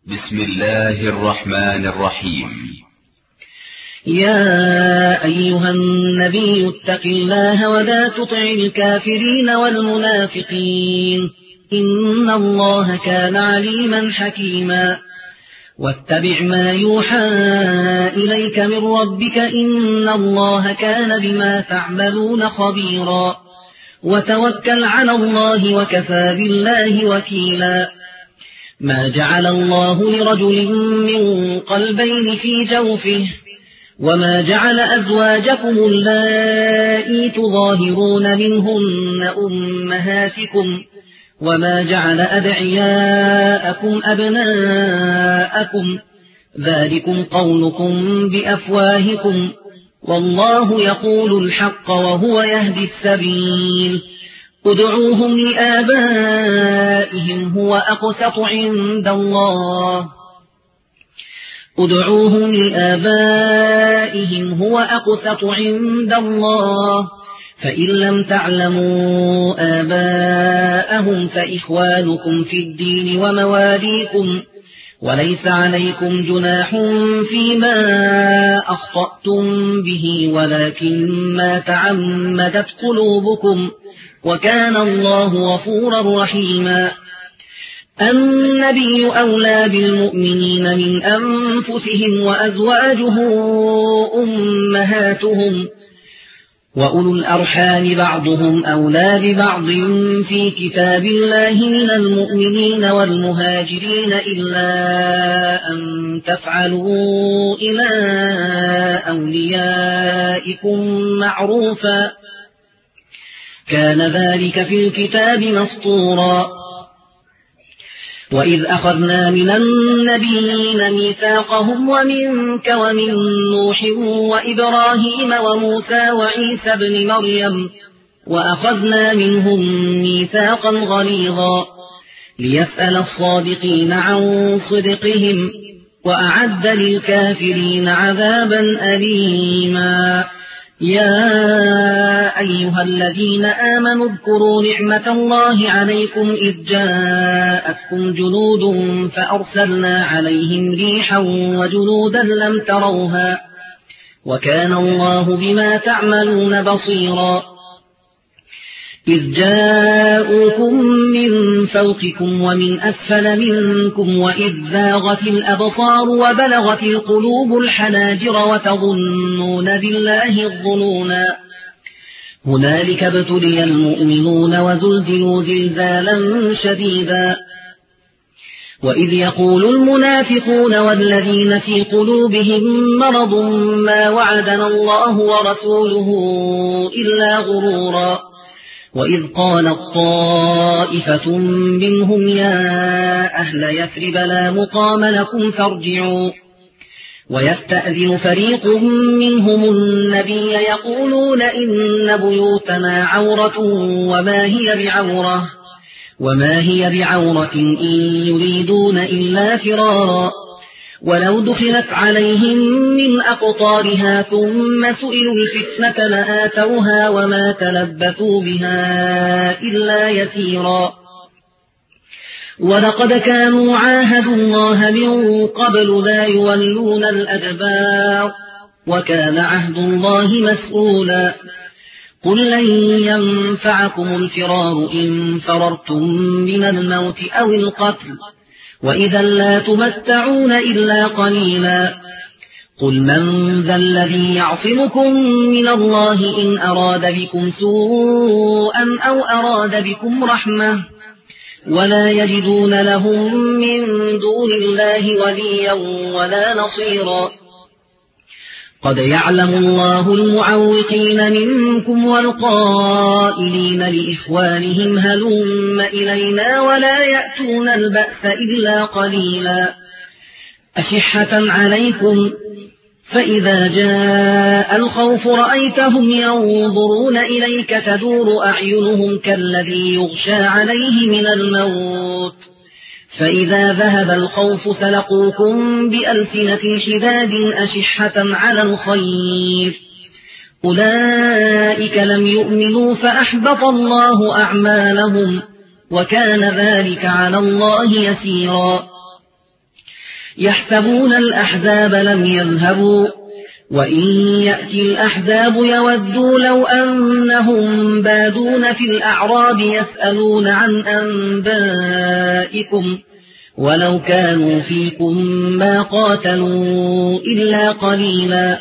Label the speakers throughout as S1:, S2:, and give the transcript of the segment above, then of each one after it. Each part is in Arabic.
S1: بسم الله الرحمن الرحيم.
S2: يا أيها النبي اتق الله ولا تطع الكافرين والمنافقين إن الله كان عليما حكيما. واتبع ما يوحى إليك من ربك إن الله كان بما تعملون خبيرا. وتوكل على الله وكفى بالله وكيلا. ما جعل الله لرجل من قلبين في جوفه وما جعل أزواجكم اللائي تظاهرون منهن أمهاتكم وما جعل أدعياءكم أبناءكم ذلكم قولكم بأفواهكم والله يقول الحق وهو يهدي السبيل. ادعوهم لآبائهم هو أقسط عند الله فإن لم تعلموا آباءهم فإخوانكم في الدين ومواليكم وليس عليكم جناح فيما أخطأتم به ولكن ما تعمدت قلوبكم وكان الله غفورا رحيما. النبي أولى بالمؤمنين من أنفسهم وأزواجه أمهاتهم وأولو الأرحام بعضهم أولى ببعض في كتاب الله من المؤمنين والمهاجرين إلا أن تفعلوا إلى أوليائكم معروفا كان ذلك في الكتاب مسطورا. وإذ أخذنا من النبيين ميثاقهم ومنك ومن نوح وإبراهيم وموسى وعيسى ابن مريم وأخذنا منهم ميثاقا غليظا ليسأل الصادقين عن صدقهم وأعد للكافرين عذابا أليما. يا أيها الذين آمنوا اذكروا نعمة الله عليكم إذ جاءتكم جنود فأرسلنا عليهم ريحا وجنودا لم تروها وكان الله بما تعملون بصيرا. إذ جاءوكم من فوقكم ومن أسفل منكم وإذ زاغت الأبصار وبلغت القلوب الحناجر وتظنون بالله الظنونا. هنالك ابتلي المؤمنون وزلزلوا زلزالا شديدا. وإذ يقول المنافقون والذين في قلوبهم مرض ما وعدنا الله ورسوله إلا غرورا. وإذ قالت طائفة منهم يا أهل يثرب لا مقام لكم فارجعوا. ويستأذن فريق منهم النبي يقولون إن بيوتنا عورة وما هي بعورة إن يريدون إلا فرارا. ولو دخلت عليهم من أقطارها ثم سئلوا الفتنة لآتوها وما تلبثوا بها إلا يسيرا. ولقد كانوا عاهدوا الله من قبل لا يولون الأدبار وكان عهد الله مسؤولا. قل لن ينفعكم الفرار إن فررتم من الموت أو القتل وإذا لا تمتعون إلا قليلا. قل من ذا الذي يعصمكم من الله إن أراد بكم سوءا أو أراد بكم رحمة ولا يجدون لهم من دون الله وليا ولا نصيرا. قد يعلم الله المعوقين منكم والقائلين لإخوانهم هلم إلينا ولا يأتون البأس إلا قليلا. أشحة عليكم فإذا جاء الخوف رأيتهم ينظرون إليك تدور أعينهم كالذي يغشى عليه من الموت فإذا ذهب الخوف سلقوكم بألسنة حداد أشحة على الخير أولئك لم يؤمنوا فأحبط الله أعمالهم وكان ذلك على الله يسيرا. يحسبون الأحزاب لم يذهبوا وإن يأتي الأحزاب يودوا لو أنهم بادون في الأعراب يسألون عن أنبائكم ولو كانوا فيكم ما قاتلوا إلا قليلا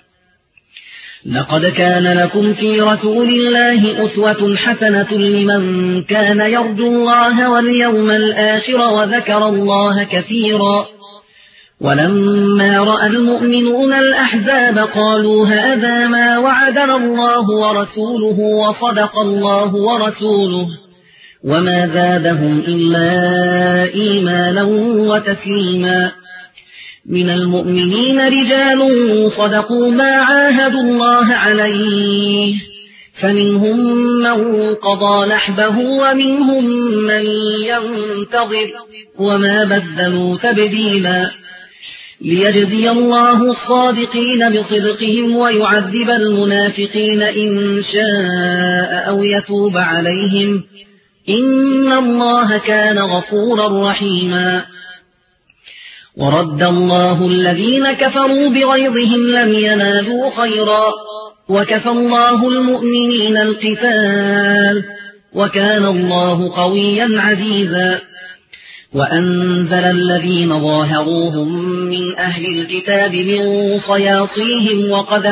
S2: لقد كان لكم في رسول الله أسوة حسنة لمن كان يرجو الله واليوم الآخر وذكر الله كثيرا ولما رأى المؤمنون الأحزاب قالوا هذا ما وعدنا الله ورسوله وصدق الله ورسوله وما زادهم إلا إيمانا وتسليما من المؤمنين رجال صدقوا ما عاهدوا الله عليه فمنهم من قضى نحبه ومنهم من ينتظر وما بدلوا تبديلا ليجزي الله الصادقين بصدقهم ويعذب المنافقين إن شاء أو يتوب عليهم إن الله كان غفورا رحيما ورد الله الذين كفروا بغيظهم لم ينالوا خيرا وكفى الله المؤمنين القتال وكان الله قويا عزيزا وأنزل الذين ظاهروهم من أهل الكتاب من صياصيهم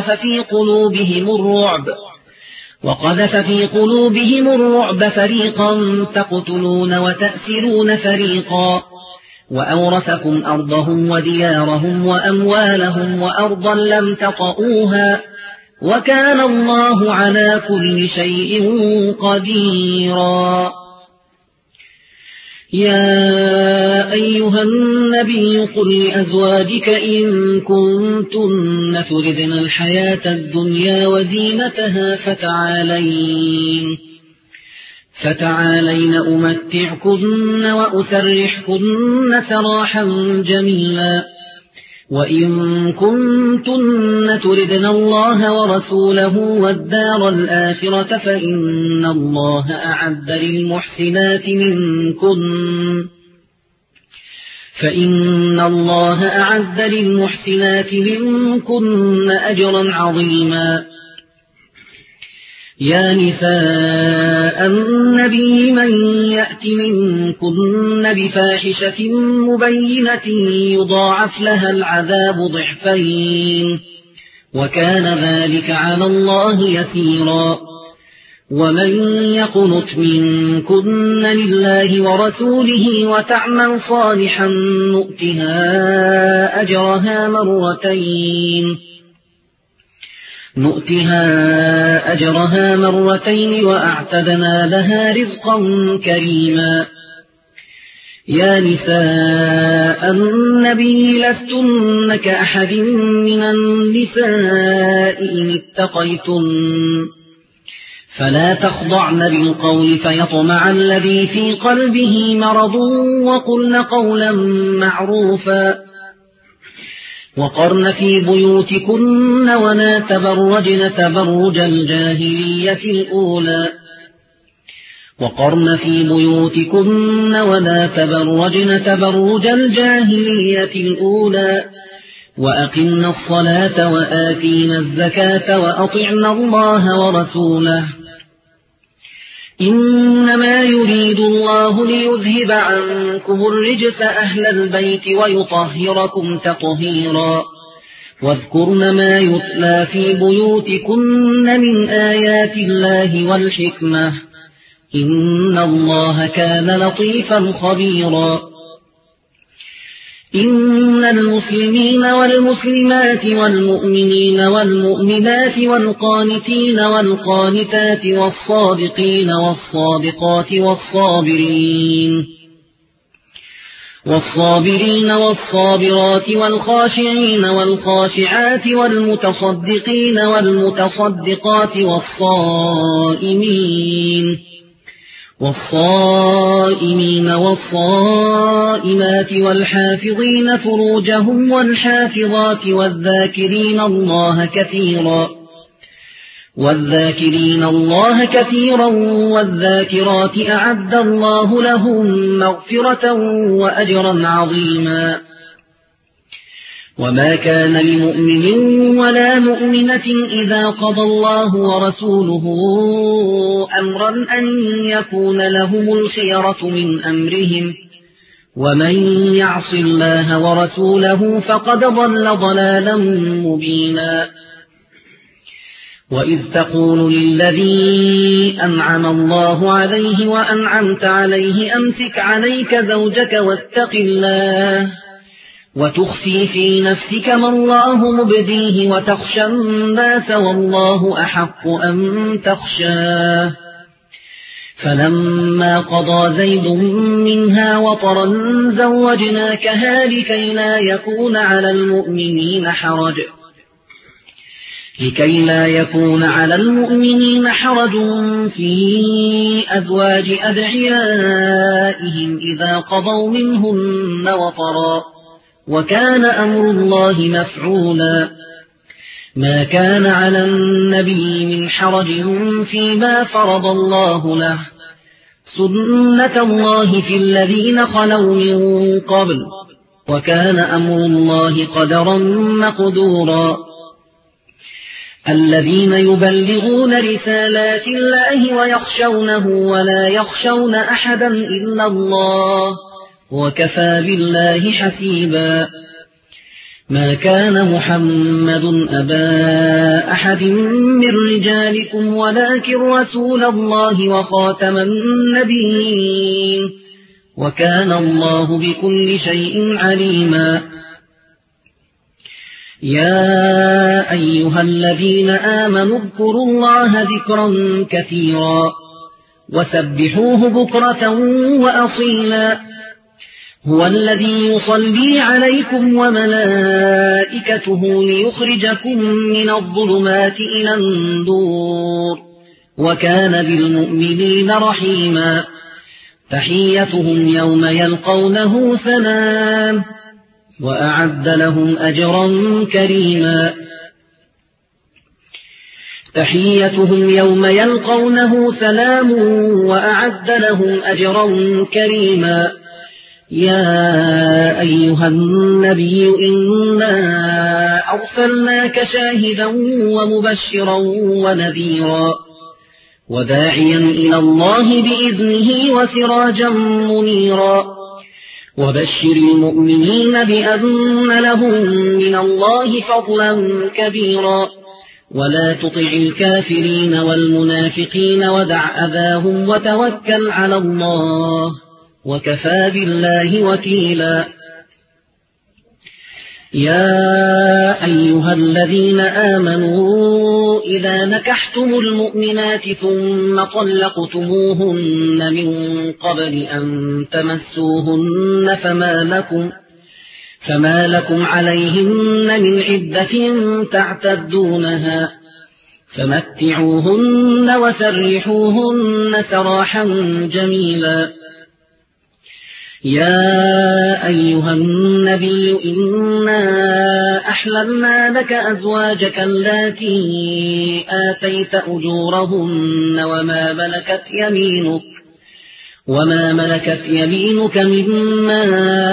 S2: وقذف في قلوبهم الرعب فريقا تقتلون وتأسرون فريقا وأورثكم أرضهم وديارهم وأموالهم وأرضا لم تطئوها وكان الله على كل شيء قديرا يا أيها النبي قل لأزواجك إن كنتن تردن الحياة الدنيا وزينتها فتعالين أمتعكن وأسرحكن سراحا جميلا وإن كنتن تردن الله ورسوله والدار الآخرة فإن الله أعد للمحسنات منكن أجرا عظيما يا نساء النبي من يأت منكن بفاحشة مبينة يضاعف لها العذاب ضعفين وكان ذلك على الله يسيرا ومن يقنت منكن لله ورسوله وتعمل صالحا نؤتها أجرها مرتين وأعتدنا لها رزقا كريما يا نساء النبي لستن كأحد من النساء إن اتقيتن فلا تخضعن بالقول فيطمع الذي في قلبه مرض وقلن قولا معروفا وقرن في بيوتكن ولا تبرجن تبرج الجاهلية الأولى وأقمنا الصلاة وآتينا الزكاة وأطعنا الله ورسوله إنما يريد الله ليذهب عنكم الرجس أهل البيت ويطهركم تطهيرا واذكرن ما يتلى في بيوتكن من آيات الله والحكمة إن الله كان لطيفا خبيرا إن المسلمين والمسلمات والمؤمنين والمؤمنات والقانتين والقانتات والصادقين والصادقات والصابرين والصابرات والخاشعين والخاشعات والمتصدقين والمتصدقات والصائمين والصائمات والحافظين فروجهم والحافظات والذاكرين الله كثيرا والذاكرات أعد الله لهم مغفرة وأجرا عظيما وما كان لمؤمن ولا مؤمنة إذا قضى الله ورسوله أمرا أن يكون لهم الخيرة من أمرهم ومن يعص الله ورسوله فقد ضل ضلالا مبينا وإذ تقول للذي أنعم الله عليه وأنعمت عليه أمسك عليك زوجك واتق الله وتخفي في نفسك ما الله مبديه وتخشى الناس والله أحق أن تخشاه فلما قضى زيد منها وطرا زوجناكها لكي لا يكون على المؤمنين حرج في أزواج أدعيائهم إذا قضوا منهن وطرا وكان أمر الله مفعولا ما كان على النبي من حرج فيما فرض الله له سنة الله في الذين خلوا من قبل وكان أمر الله قدرا مقدورا الذين يبلغون رسالات الله ويخشونه ولا يخشون أحدا إلا الله وكفى بالله حسيبا ما كان محمد أبا أحد من رجالكم ولكن رسول الله وخاتم النبيين وكان الله بكل شيء عليما يا أيها الذين آمنوا اذكروا الله ذكرا كثيرا وسبحوه بكرة وأصيلا هو الذي يصلي عليكم وملائكته ليخرجكم من الظلمات إلى النور وكان بالمؤمنين رحيما تحيتهم يوم يلقونه سلام وأعد لهم أجرا كريما تحيتهم يوم يلقونه سلام وأعد لهم أجرا كريما يا أيها النبي إنا أرسلناك شاهدا ومبشرا ونذيرا وداعيا إلى الله بإذنه وسراجا منيرا وبشر المؤمنين بأن لهم من الله فضلا كبيرا ولا تطع الكافرين والمنافقين ودع أذاهم وتوكل على الله وكفى بالله وكيلا يا أيها الذين آمنوا إذا نكحتم المؤمنات ثم طلقتموهن من قبل أن تمسوهن فما لكم عليهن من عدة تعتدونها فمتعوهن وسرحوهن سراحا جميلا يا أيها النبي إنا أحللنا لك أزواجك اللاتي آتيت أجورهن وما ملكت يمينك مما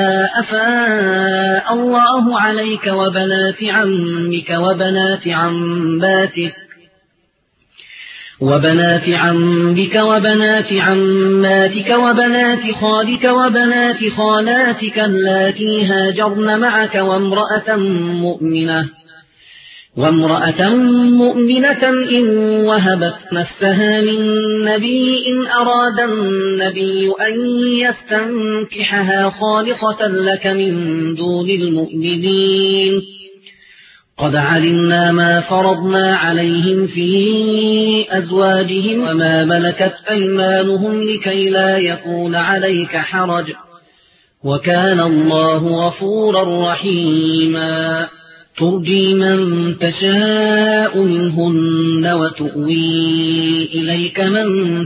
S2: أفاء الله عليك وبنات عمك وبنات عمك وبنات عماتك وبنات خالك وبنات خالاتك اللاتي هاجرن معك وامرأة مؤمنة إن وهبت نفسها للنبي إن أراد النبي أن يستنكحها خالصة لك من دون المؤمنين قد علمنا ما فرضنا عليهم في أزواجهم وما ملكت أيمانهم لكي لا يكون عليك حرج وكان الله غفورا رحيما ترجي من تشاء منهن وتؤوي إليك من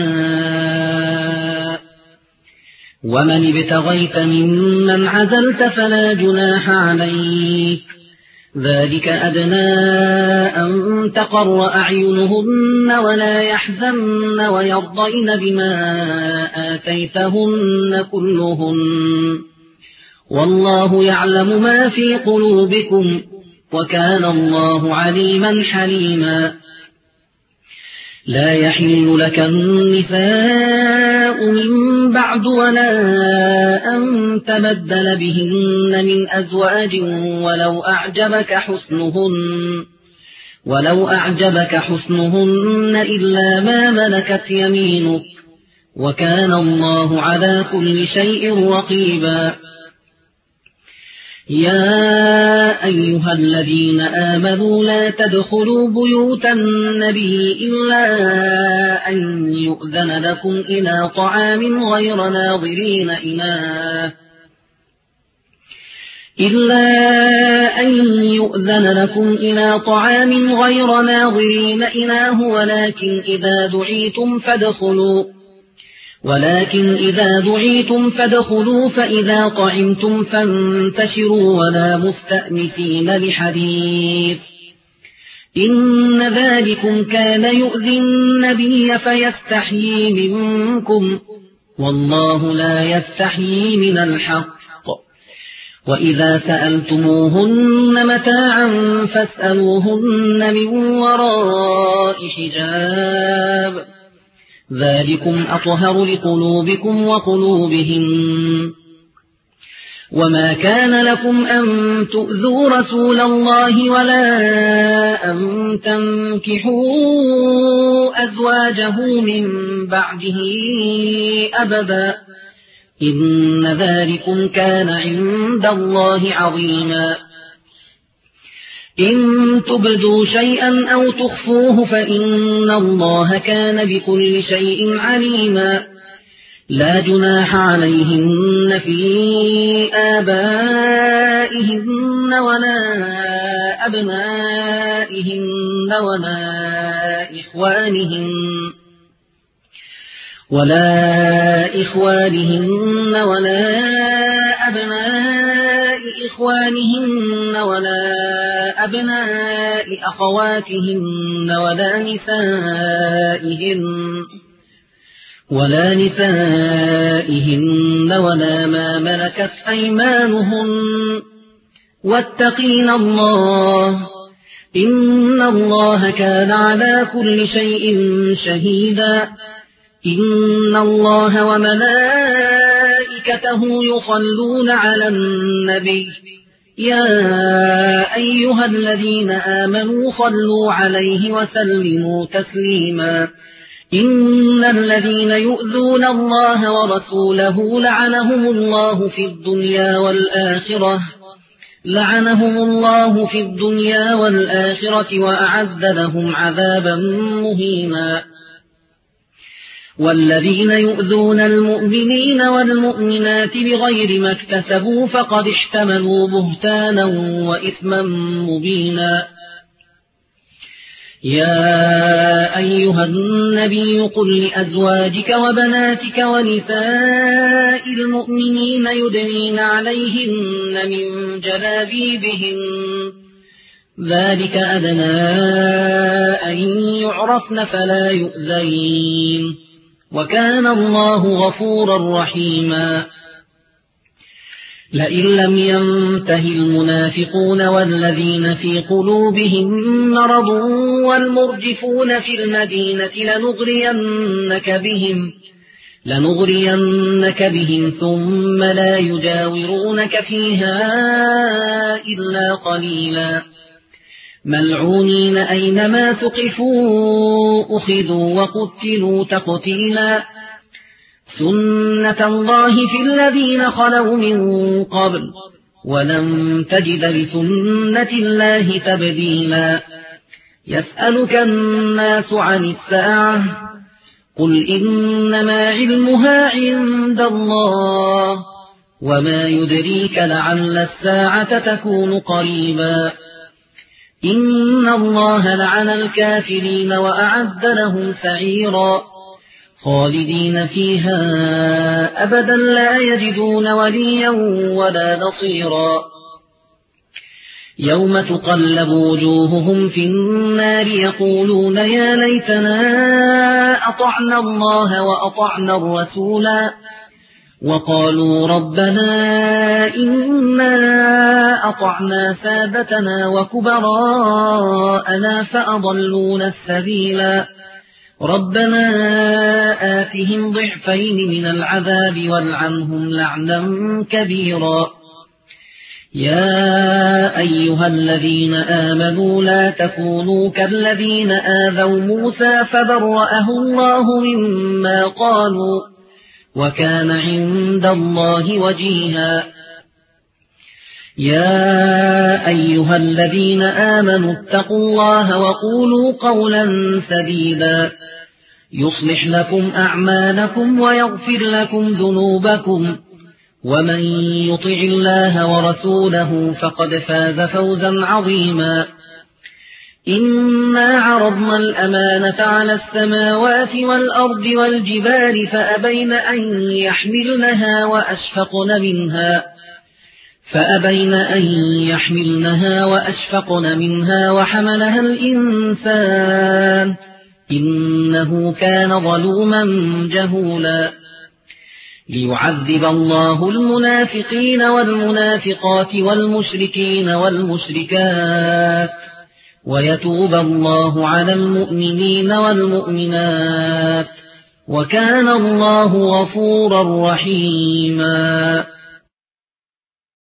S2: تشاء ومن ابتغيت ممن عزلت فلا جناح عليك ذلك أدنى أن تقر أعينهن ولا يحزن ويرضين بما آتيتهن كلهن والله يعلم ما في قلوبكم وكان الله عليما حليما لا يحل لك النساء من بعد ولا أن تبدل بهن من أزواج ولو أعجبك حسنهن إلا ما ملكت يمينك وكان الله على كل شيء رقيبا يا أيها الذين آمنوا لا تدخلوا بيوت النبي إلا أن يؤذن لكم إلى طعام غير ناظرين إناه ولكن إذا دعيتم فادخلوا فإذا طعمتم فانتشروا ولا مستأنسين لحديث إن ذلكم كان يؤذي النبي فيستحيي منكم والله لا يستحيي من الحق وإذا سألتموهن متاعا فاسألوهن من وراء حجاب ذلكم أطهر لقلوبكم وقلوبهم وما كان لكم أن تؤذوا رسول الله ولا أن تنكحوا أزواجه من بعده أبدا إن ذلكم كان عند الله عظيما إن تبدوا شيئا أو تخفوه فإن الله كان بكل شيء عليما لا جناح عليهن في آبائهن ولا أبنائهن ولا إخوانهن ولا أبناء إخوانهن ولا أبناء أخواتهن ولا نسائهن ولا ما ملكت أيمانهن واتقين الله إن الله كان على كل شيء شهيدا إن الله وملائكته يصلون على النبي يا أيها الذين آمنوا صلوا عليه وسلموا تسليما إن الذين يؤذون الله ورسوله لعنهم الله في الدنيا والآخرة وأعد لهم عذابا مهينا والذين يؤذون المؤمنين والمؤمنات بغير ما اكتسبوا فقد احتملوا بهتانا وإثما مبينا يا أيها النبي قل لأزواجك وبناتك ونساء المؤمنين يدنين عليهن من جلابيبهن ذلك أدنى أن يعرفن فلا يؤذين وكان الله غفورا رحيما لئن لم ينته المنافقون والذين في قلوبهم مرض والمرجفون في المدينة لنغرينك بهم ثم لا يجاورونك فيها إلا قليلا ملعونين أينما ثقفوا أخذوا وقتلوا تقتيلا سنة الله في الذين خلوا من قبل ولن تجد لسنة الله تبديلا يسألك الناس عن الساعة قل إنما علمها عند الله وما يدريك لعل الساعة تكون قريبا إن الله لعن الكافرين وأعد لهم سعيرا خالدين فيها أبدا لا يجدون وليا ولا نصيرا يوم تقلب وجوههم في النار يقولون يا ليتنا أطعنا الله وأطعنا الرسولا وقالوا ربنا إنا أطعنا سادتنا وكبراءنا فأضلونا السبيلا ربنا آتهم ضعفين من العذاب والعنهم لعنا كبيرا يا أيها الذين آمنوا لا تكونوا كالذين آذوا موسى فبرأه الله مما قالوا وكان عند الله وجيها يا أيها الذين آمنوا اتقوا الله وقولوا قولا سديدا يصلح لكم أعمالكم ويغفر لكم ذنوبكم ومن يطع الله ورسوله فقد فاز فوزا عظيما إنا عرضنا الأمانة على السماوات والأرض والجبال فأبين أن يحملنها وأشفقن منها وحملها الإنسان إنه كان ظلوما جهولا ليعذب الله المنافقين والمنافقات والمشركين والمشركات ويتوب الله على المؤمنين والمؤمنات وكان الله غفورا رحيما